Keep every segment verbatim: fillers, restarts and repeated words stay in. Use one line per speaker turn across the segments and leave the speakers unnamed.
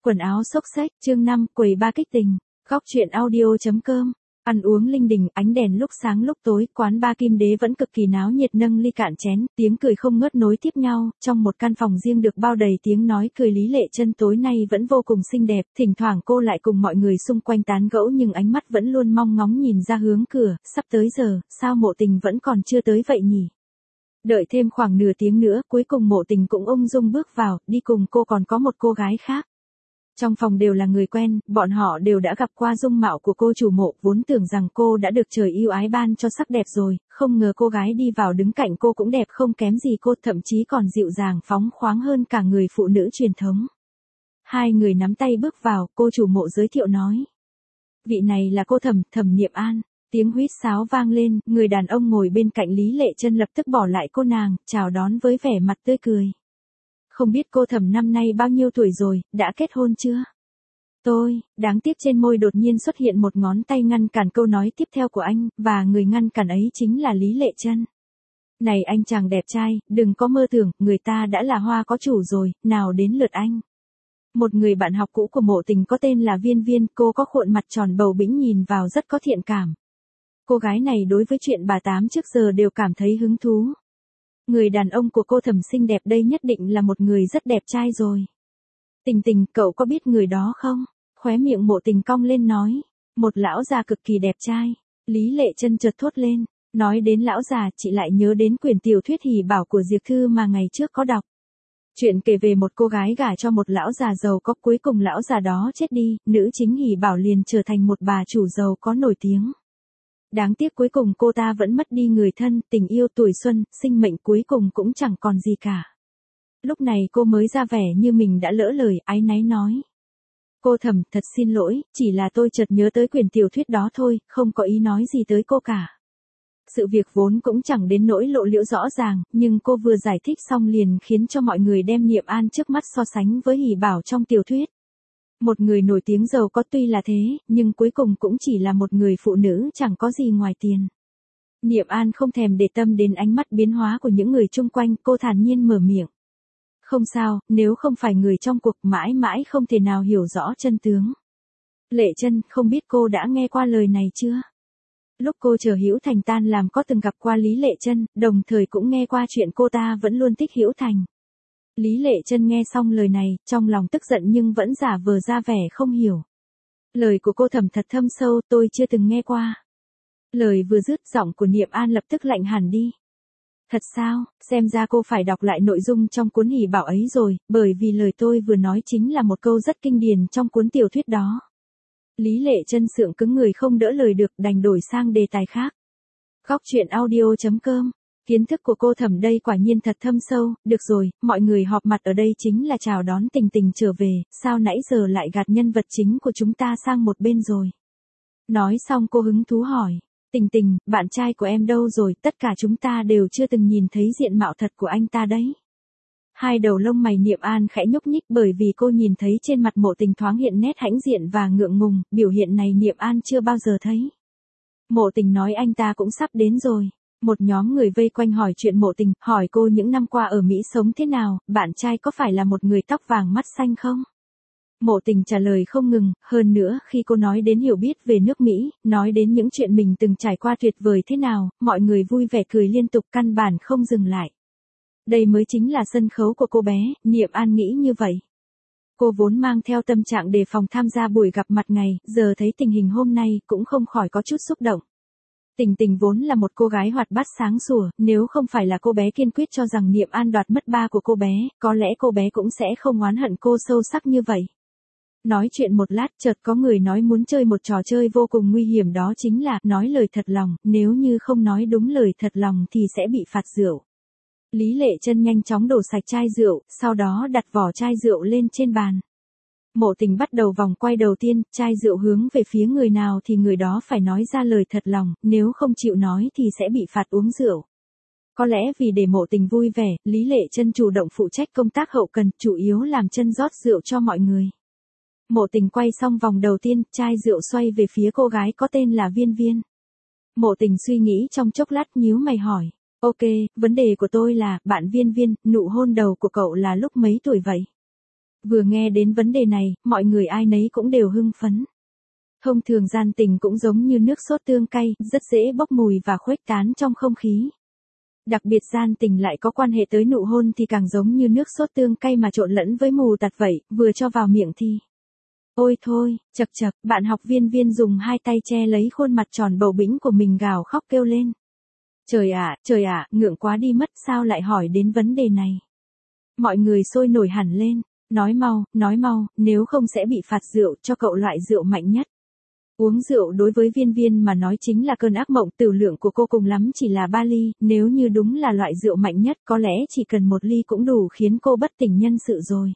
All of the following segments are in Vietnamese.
Quần áo xốc xếch, chương năm, quầy ba kích tình. Góc truyện audio.com. Ăn uống linh đình, ánh đèn lúc sáng lúc tối, quán ba Kim Đế vẫn cực kỳ náo nhiệt, nâng ly cạn chén, tiếng cười không ngớt nối tiếp nhau, trong một căn phòng riêng được bao đầy tiếng nói cười. Lý Lệ Chân tối nay vẫn vô cùng xinh đẹp, thỉnh thoảng cô lại cùng mọi người xung quanh tán gẫu nhưng ánh mắt vẫn luôn mong ngóng nhìn ra hướng cửa, sắp tới giờ, sao Mộ Tình vẫn còn chưa tới vậy nhỉ? Đợi thêm khoảng nửa tiếng nữa, cuối cùng Mộ Tình cũng ung dung bước vào, đi cùng cô còn có một cô gái khác. Trong phòng đều là người quen, bọn họ đều đã gặp qua dung mạo của cô chủ Mộ, vốn tưởng rằng cô đã được trời yêu ái ban cho sắc đẹp rồi, không ngờ cô gái đi vào đứng cạnh cô cũng đẹp không kém gì cô, thậm chí còn dịu dàng phóng khoáng hơn cả người phụ nữ truyền thống. Hai người nắm tay bước vào, cô chủ Mộ giới thiệu nói. Vị này là cô Thẩm, Thẩm Niệm An. Tiếng huýt sáo vang lên, người đàn ông ngồi bên cạnh Lý Lệ Chân lập tức bỏ lại cô nàng, chào đón với vẻ mặt tươi cười. Không biết cô Thẩm năm nay bao nhiêu tuổi rồi, đã kết hôn chưa? Tôi, đáng tiếc trên môi đột nhiên xuất hiện một ngón tay ngăn cản câu nói tiếp theo của anh, và người ngăn cản ấy chính là Lý Lệ Chân. Này anh chàng đẹp trai, đừng có mơ tưởng, người ta đã là hoa có chủ rồi, nào đến lượt anh. Một người bạn học cũ của Mộ Tình có tên là Viên Viên, cô có khuôn mặt tròn bầu bĩnh nhìn vào rất có thiện cảm. Cô gái này đối với chuyện bà Tám trước giờ đều cảm thấy hứng thú. Người đàn ông của cô Thẩm xinh đẹp đây nhất định là một người rất đẹp trai rồi. Tình Tình, cậu có biết người đó không? Khóe miệng Mộ Tình cong lên nói. Một lão già cực kỳ đẹp trai. Lý Lệ Chân chợt thốt lên. Nói đến lão già, chị lại nhớ đến quyển tiểu thuyết Hỉ Bảo của Diệp Thư mà ngày trước có đọc. Chuyện kể về một cô gái gả cho một lão già giàu có, cuối cùng lão già đó chết đi, nữ chính Hỉ Bảo liền trở thành một bà chủ giàu có nổi tiếng. Đáng tiếc cuối cùng cô ta vẫn mất đi người thân, tình yêu, tuổi xuân, sinh mệnh cuối cùng cũng chẳng còn gì cả. Lúc này cô mới ra vẻ như mình đã lỡ lời, áy náy nói. Cô Thẩm, thật xin lỗi, chỉ là tôi chợt nhớ tới quyển tiểu thuyết đó thôi, không có ý nói gì tới cô cả. Sự việc vốn cũng chẳng đến nỗi lộ liễu rõ ràng, nhưng cô vừa giải thích xong liền khiến cho mọi người đem Niệm An trước mắt so sánh với Hỉ Bảo trong tiểu thuyết. Một người nổi tiếng giàu có tuy là thế, nhưng cuối cùng cũng chỉ là một người phụ nữ chẳng có gì ngoài tiền. Niệm An không thèm để tâm đến ánh mắt biến hóa của những người chung quanh, cô thản nhiên mở miệng. Không sao, nếu không phải người trong cuộc mãi mãi không thể nào hiểu rõ chân tướng. Lệ Chân, không biết cô đã nghe qua lời này chưa? Lúc cô chờ Hữu Thành tan làm có từng gặp qua Lý Lệ Chân, đồng thời cũng nghe qua chuyện cô ta vẫn luôn thích Hữu Thành. Lý Lệ Chân nghe xong lời này, trong lòng tức giận nhưng vẫn giả vờ ra vẻ không hiểu. Lời của cô Thẩm thật thâm sâu, tôi chưa từng nghe qua. Lời vừa dứt, giọng của Niệm An lập tức lạnh hẳn đi. Thật sao, xem ra cô phải đọc lại nội dung trong cuốn Hỉ Bảo ấy rồi, bởi vì lời tôi vừa nói chính là một câu rất kinh điển trong cuốn tiểu thuyết đó. Lý Lệ Chân sượng cứng người không đỡ lời được, đành đổi sang đề tài khác. Góc truyện audio.com. Kiến thức của cô Thẩm đây quả nhiên thật thâm sâu, được rồi, mọi người họp mặt ở đây chính là chào đón Tình Tình trở về, sao nãy giờ lại gạt nhân vật chính của chúng ta sang một bên rồi. Nói xong cô hứng thú hỏi, Tình Tình, bạn trai của em đâu rồi, tất cả chúng ta đều chưa từng nhìn thấy diện mạo thật của anh ta đấy. Hai đầu lông mày Niệm An khẽ nhúc nhích bởi vì cô nhìn thấy trên mặt Mộ Tình thoáng hiện nét hãnh diện và ngượng ngùng, biểu hiện này Niệm An chưa bao giờ thấy. Mộ Tình nói anh ta cũng sắp đến rồi. Một nhóm người vây quanh hỏi chuyện Mộ Tình, hỏi cô những năm qua ở Mỹ sống thế nào, bạn trai có phải là một người tóc vàng mắt xanh không? Mộ Tình trả lời không ngừng, hơn nữa khi cô nói đến hiểu biết về nước Mỹ, nói đến những chuyện mình từng trải qua tuyệt vời thế nào, mọi người vui vẻ cười liên tục căn bản không dừng lại. Đây mới chính là sân khấu của cô bé, Niệm An nghĩ như vậy. Cô vốn mang theo tâm trạng đề phòng tham gia buổi gặp mặt ngày, giờ thấy tình hình hôm nay cũng không khỏi có chút xúc động. Tình Tình vốn là một cô gái hoạt bát sáng sủa, nếu không phải là cô bé kiên quyết cho rằng Niệm An đoạt mất ba của cô bé, có lẽ cô bé cũng sẽ không oán hận cô sâu sắc như vậy. Nói chuyện một lát, chợt có người nói muốn chơi một trò chơi vô cùng nguy hiểm, đó chính là nói lời thật lòng, nếu như không nói đúng lời thật lòng thì sẽ bị phạt rượu. Lý Lệ Chân nhanh chóng đổ sạch chai rượu, sau đó đặt vỏ chai rượu lên trên bàn. Mộ Tình bắt đầu vòng quay đầu tiên, chai rượu hướng về phía người nào thì người đó phải nói ra lời thật lòng, nếu không chịu nói thì sẽ bị phạt uống rượu. Có lẽ vì để Mộ Tình vui vẻ, Lý Lệ Chân chủ động phụ trách công tác hậu cần, chủ yếu làm chân rót rượu cho mọi người. Mộ Tình quay xong vòng đầu tiên, chai rượu xoay về phía cô gái có tên là Viên Viên. Mộ Tình suy nghĩ trong chốc lát nhíu mày hỏi, ok, vấn đề của tôi là, bạn Viên Viên, nụ hôn đầu của cậu là lúc mấy tuổi vậy? Vừa nghe đến vấn đề này, mọi người ai nấy cũng đều hưng phấn. Thông thường gian tình cũng giống như nước sốt tương cay, rất dễ bốc mùi và khuếch tán trong không khí. Đặc biệt gian tình lại có quan hệ tới nụ hôn thì càng giống như nước sốt tương cay mà trộn lẫn với mù tạt vậy, vừa cho vào miệng thì... Ôi thôi, chậc chậc, bạn học viên Viên dùng hai tay che lấy khuôn mặt tròn bầu bĩnh của mình gào khóc kêu lên. Trời ạ, trời ạ, ngượng quá đi mất, sao lại hỏi đến vấn đề này. Mọi người sôi nổi hẳn lên, nói mau, nói mau, nếu không sẽ bị phạt rượu, cho cậu loại rượu mạnh nhất. Uống rượu đối với Viên Viên mà nói chính là cơn ác mộng, tửu lượng của cô cùng lắm chỉ là ba ly, nếu như đúng là loại rượu mạnh nhất có lẽ chỉ cần một ly cũng đủ khiến cô bất tỉnh nhân sự rồi.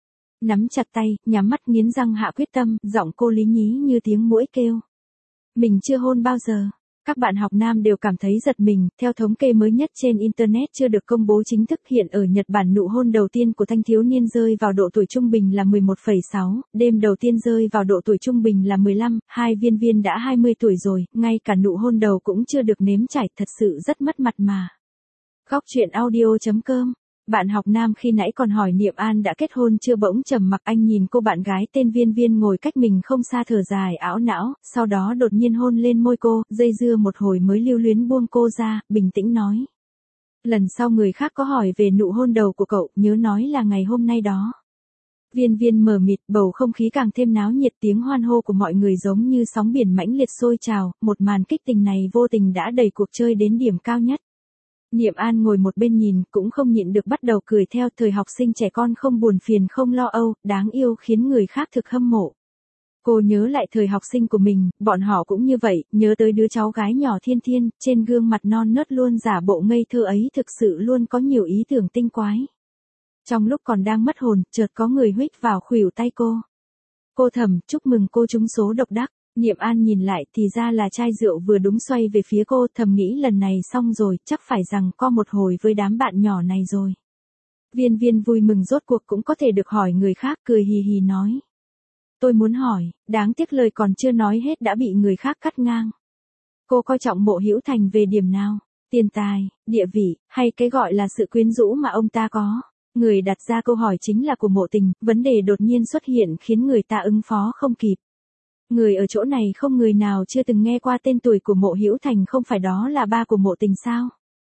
Nắm chặt tay, nhắm mắt nghiến răng hạ quyết tâm, giọng cô lý nhí như tiếng muỗi kêu. Mình chưa hôn bao giờ. Các bạn học nam đều cảm thấy giật mình, theo thống kê mới nhất trên Internet chưa được công bố chính thức hiện ở Nhật Bản nụ hôn đầu tiên của thanh thiếu niên rơi vào độ tuổi trung bình là mười một phẩy sáu, đêm đầu tiên rơi vào độ tuổi trung bình là mười lăm, hai Viên Viên đã hai mươi tuổi rồi, ngay cả nụ hôn đầu cũng chưa được nếm trải, thật sự rất mất mặt mà. Góc truyện audio chấm com. Bạn học nam khi nãy còn hỏi Niệm An đã kết hôn chưa bỗng trầm mặc, anh nhìn cô bạn gái tên Viên Viên ngồi cách mình không xa thở dài ảo não, sau đó đột nhiên hôn lên môi cô, dây dưa một hồi mới lưu luyến buông cô ra, bình tĩnh nói. Lần sau người khác có hỏi về nụ hôn đầu của cậu, nhớ nói là ngày hôm nay đó. Viên Viên mờ mịt, bầu không khí càng thêm náo nhiệt, tiếng hoan hô của mọi người giống như sóng biển mãnh liệt sôi trào, một màn kích tình này vô tình đã đẩy cuộc chơi đến điểm cao nhất. Niệm An ngồi một bên nhìn, cũng không nhịn được bắt đầu cười theo, thời học sinh trẻ con không buồn phiền không lo âu, đáng yêu khiến người khác thực hâm mộ. Cô nhớ lại thời học sinh của mình, bọn họ cũng như vậy, nhớ tới đứa cháu gái nhỏ Thiên Thiên, trên gương mặt non nớt luôn giả bộ ngây thơ ấy thực sự luôn có nhiều ý tưởng tinh quái. Trong lúc còn đang mất hồn, chợt có người huých vào khuỷu tay cô. Cô thầm, chúc mừng cô trúng số độc đắc. Niệm An nhìn lại thì ra là chai rượu vừa đúng xoay về phía cô, thầm nghĩ lần này xong rồi, chắc phải rằng co một hồi với đám bạn nhỏ này rồi. Viên Viên vui mừng rốt cuộc cũng có thể được hỏi người khác, cười hì hì nói. Tôi muốn hỏi, đáng tiếc lời còn chưa nói hết đã bị người khác cắt ngang. Cô coi trọng Mộ Hữu Thành về điểm nào? Tiền tài, địa vị, hay cái gọi là sự quyến rũ mà ông ta có? Người đặt ra câu hỏi chính là của Mộ Tình, vấn đề đột nhiên xuất hiện khiến người ta ứng phó không kịp. Người ở chỗ này không người nào chưa từng nghe qua tên tuổi của Mộ Hữu Thành, không phải đó là ba của Mộ Tình sao?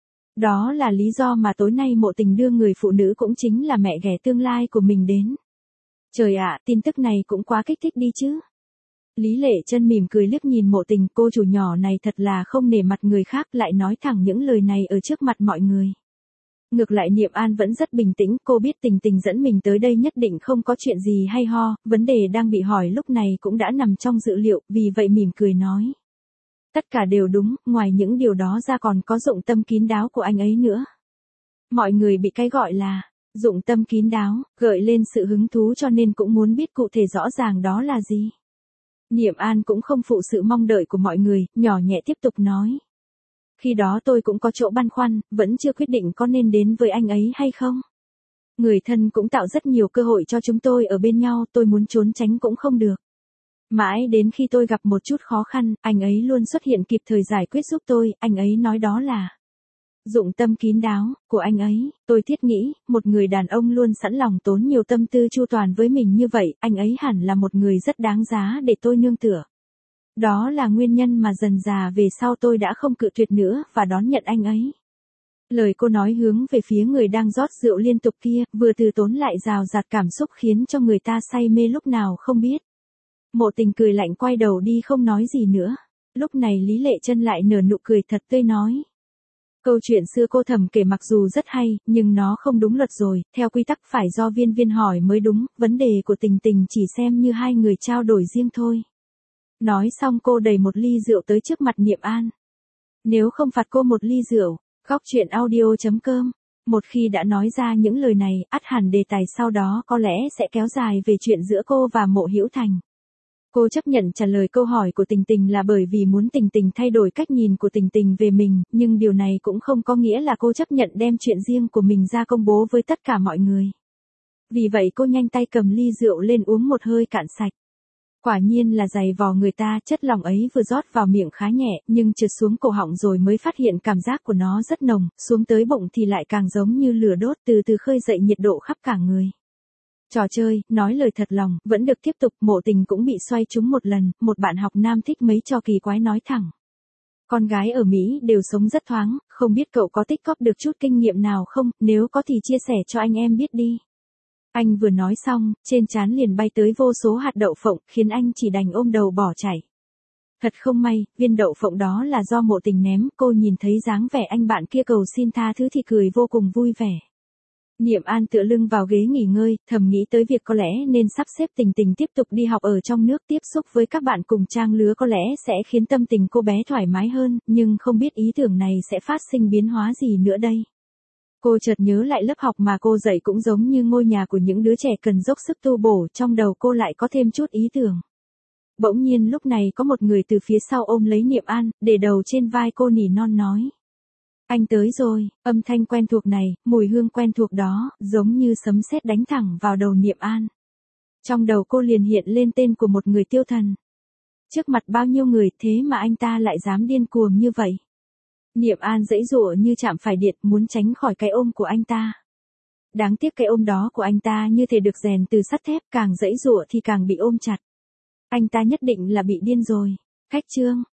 Đó là lý do mà tối nay Mộ Tình đưa người phụ nữ cũng chính là mẹ ghẻ tương lai của mình đến. Trời ạ, tin tức này cũng quá kích thích đi chứ. Lý Lệ Chân mỉm cười liếc nhìn Mộ Tình, cô chủ nhỏ này thật là không nể mặt người khác, lại nói thẳng những lời này ở trước mặt mọi người. Ngược lại Niệm An vẫn rất bình tĩnh, cô biết Tình Tình dẫn mình tới đây nhất định không có chuyện gì hay ho, vấn đề đang bị hỏi lúc này cũng đã nằm trong dự liệu, vì vậy mỉm cười nói. Tất cả đều đúng, ngoài những điều đó ra còn có dụng tâm kín đáo của anh ấy nữa. Mọi người bị cái gọi là dụng tâm kín đáo, gợi lên sự hứng thú cho nên cũng muốn biết cụ thể rõ ràng đó là gì. Niệm An cũng không phụ sự mong đợi của mọi người, nhỏ nhẹ tiếp tục nói. Khi đó tôi cũng có chỗ băn khoăn, vẫn chưa quyết định có nên đến với anh ấy hay không. Người thân cũng tạo rất nhiều cơ hội cho chúng tôi ở bên nhau, tôi muốn trốn tránh cũng không được. Mãi đến khi tôi gặp một chút khó khăn, anh ấy luôn xuất hiện kịp thời giải quyết giúp tôi, anh ấy nói đó là dụng tâm kín đáo của anh ấy. Tôi thiết nghĩ, một người đàn ông luôn sẵn lòng tốn nhiều tâm tư chu toàn với mình như vậy, anh ấy hẳn là một người rất đáng giá để tôi nương tựa. Đó là nguyên nhân mà dần dà về sau tôi đã không cự tuyệt nữa và đón nhận anh ấy. Lời cô nói hướng về phía người đang rót rượu liên tục kia, vừa từ tốn lại rào rạt cảm xúc khiến cho người ta say mê lúc nào không biết. Mộ Tình cười lạnh quay đầu đi không nói gì nữa. Lúc này Lý Lệ Chân lại nở nụ cười thật tươi nói. Câu chuyện xưa cô thầm kể mặc dù rất hay, nhưng nó không đúng luật rồi, theo quy tắc phải do Viên Viên hỏi mới đúng, vấn đề của Tình Tình chỉ xem như hai người trao đổi riêng thôi. Nói xong cô đẩy một ly rượu tới trước mặt Niệm An. Nếu không phạt cô một ly rượu, góc truyện audio chấm com. Một khi đã nói ra những lời này, ắt hẳn đề tài sau đó có lẽ sẽ kéo dài về chuyện giữa cô và Mộ Hữu Thành. Cô chấp nhận trả lời câu hỏi của Tình Tình là bởi vì muốn Tình Tình thay đổi cách nhìn của Tình Tình về mình, nhưng điều này cũng không có nghĩa là cô chấp nhận đem chuyện riêng của mình ra công bố với tất cả mọi người. Vì vậy cô nhanh tay cầm ly rượu lên uống một hơi cạn sạch. Quả nhiên là dày vò người ta, chất lỏng ấy vừa rót vào miệng khá nhẹ, nhưng trượt xuống cổ họng rồi mới phát hiện cảm giác của nó rất nồng, xuống tới bụng thì lại càng giống như lửa đốt từ từ khơi dậy nhiệt độ khắp cả người. Trò chơi, nói lời thật lòng, vẫn được tiếp tục, mộ tình cũng bị xoay trúng một lần, một bạn học nam thích mấy trò kỳ quái nói thẳng. Con gái ở Mỹ đều sống rất thoáng, không biết cậu có tích cóp được chút kinh nghiệm nào không, nếu có thì chia sẻ cho anh em biết đi. Anh vừa nói xong, trên trán liền bay tới vô số hạt đậu phộng, khiến anh chỉ đành ôm đầu bỏ chạy. Thật không may, viên đậu phộng đó là do mộ tình ném, cô nhìn thấy dáng vẻ anh bạn kia cầu xin tha thứ thì cười vô cùng vui vẻ. Niệm An tựa lưng vào ghế nghỉ ngơi, thầm nghĩ tới việc có lẽ nên sắp xếp Tình Tình tiếp tục đi học ở trong nước, tiếp xúc với các bạn cùng trang lứa có lẽ sẽ khiến tâm tình cô bé thoải mái hơn, nhưng không biết ý tưởng này sẽ phát sinh biến hóa gì nữa đây. Cô chợt nhớ lại lớp học mà cô dạy cũng giống như ngôi nhà của những đứa trẻ cần dốc sức tu bổ, trong đầu cô lại có thêm chút ý tưởng. Bỗng nhiên lúc này có một người từ phía sau ôm lấy Niệm An, để đầu trên vai cô nỉ non nói. Anh tới rồi, âm thanh quen thuộc này, mùi hương quen thuộc đó, giống như sấm sét đánh thẳng vào đầu Niệm An. Trong đầu cô liền hiện lên tên của một người tiêu thần. Trước mặt bao nhiêu người thế mà anh ta lại dám điên cuồng như vậy. Niệm An giãy giụa như chạm phải điện, muốn tránh khỏi cái ôm của anh ta. Đáng tiếc cái ôm đó của anh ta như thể được rèn từ sắt thép, càng giãy giụa thì càng bị ôm chặt. Anh ta nhất định là bị điên rồi. Khách trương.